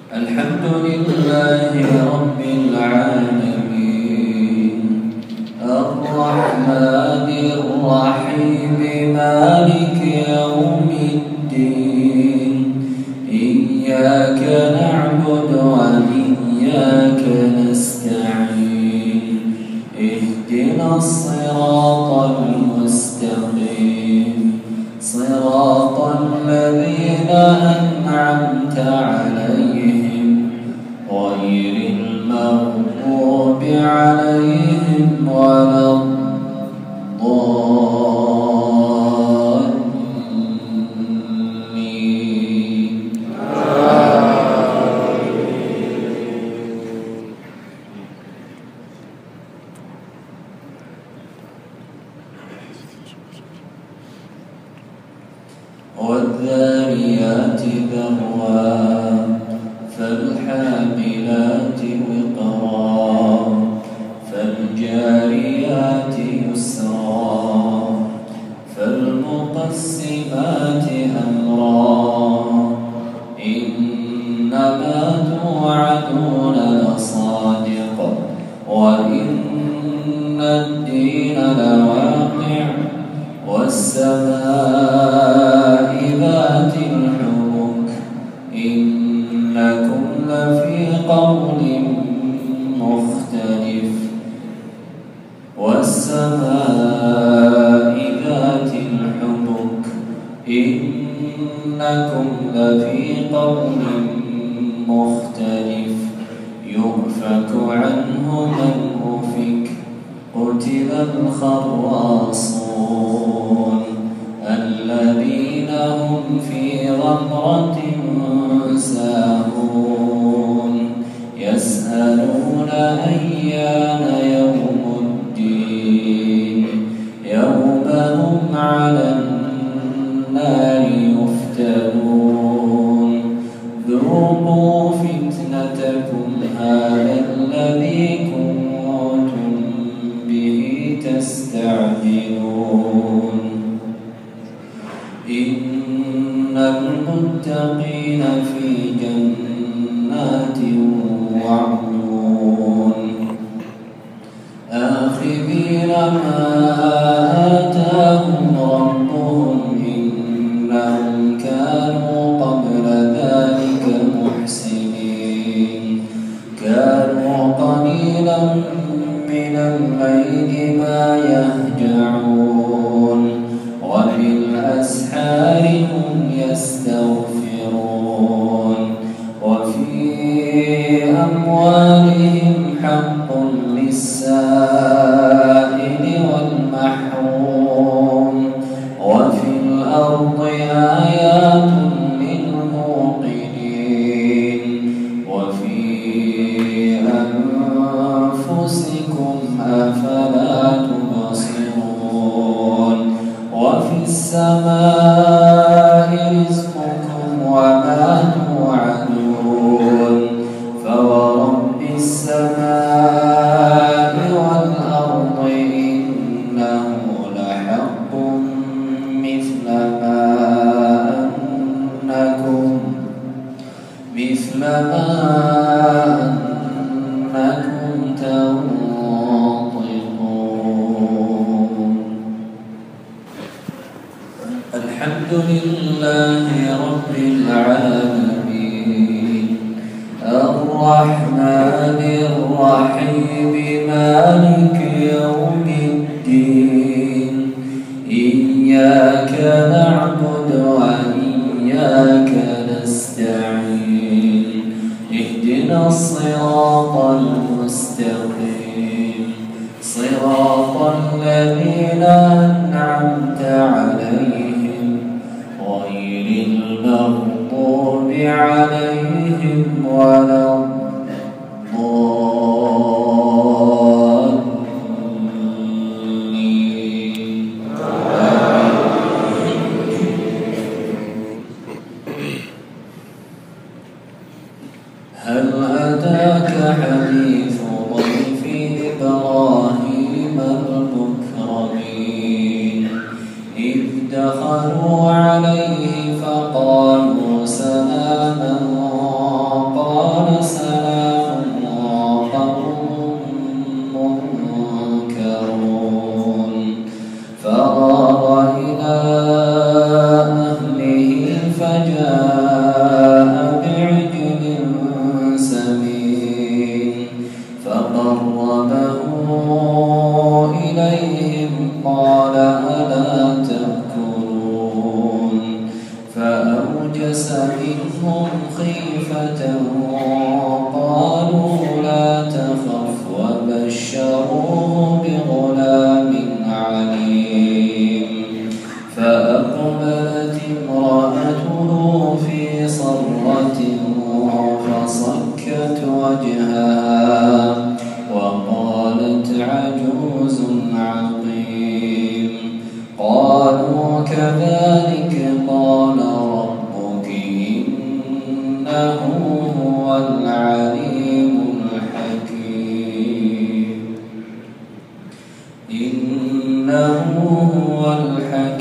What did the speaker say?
الحمد لله رب العالمين الرحمن الرحيم مالك يوم الدين إياك نعبد وإياك نستعين اهدنا الصراط المستقيم صراط الذين أنعمت عليهم غير المغضوب عليهم ولا الضالين. والذاريات ذروا فالحاملات وقرا فالجاريات يسرا فالمقسمات أمرا إنما توعدون لصادق وإن الدين لواقع والسماء ذات الحبك إنكم لفي قول مختلف والسماء ذات الحبك إنكم لفي قول مختلف يؤفك عنه من أفك قتل الخراصون الذين هم في غمرة ساهون يسألون أيان يوم الدين يوم هم على النار يفتنون ذوقوا فتنتكم هذا الذي كنتم به تستعجلون إن المتقين في جنات وعيون آخذين ما آتاهم ربهم إنهم كانوا قبل ذلك محسنين كانوا قليلا من الليل ما يهجعون وبالأسحار هم يستغفرون وفي أموالهم حق للسائل والمحروم وفي الأرض آيات للموقنين وفي أنفسكم أفلا تبصرون وفي السماء رزقكم وما توعدون فورب السماء والأرض إنه لحق مثل ما أنكم تنطقون. الحمد لله رب العالمين الرحمن الرحيم مالك يوم الدين إياك نعبد وإياك نستعين اهدنا الصراط المستقيم صراط الذين أنعمت عليهم غير المغضوب عليهم ولا الضالين. هل أتاك حديث ضيف إبراهيم المكرمين إذ دخلوا عليه فقالوا سلاما قال فأخذتهم خيفة قالوا لا تخف وبشروه بغلام عليم فأقبلت امرأته في صرة فصكت وجهها وقالت عجوز عقيم قالوا كذلك قال ربك إنه هو العليم الحكيم إنه هو الحكيم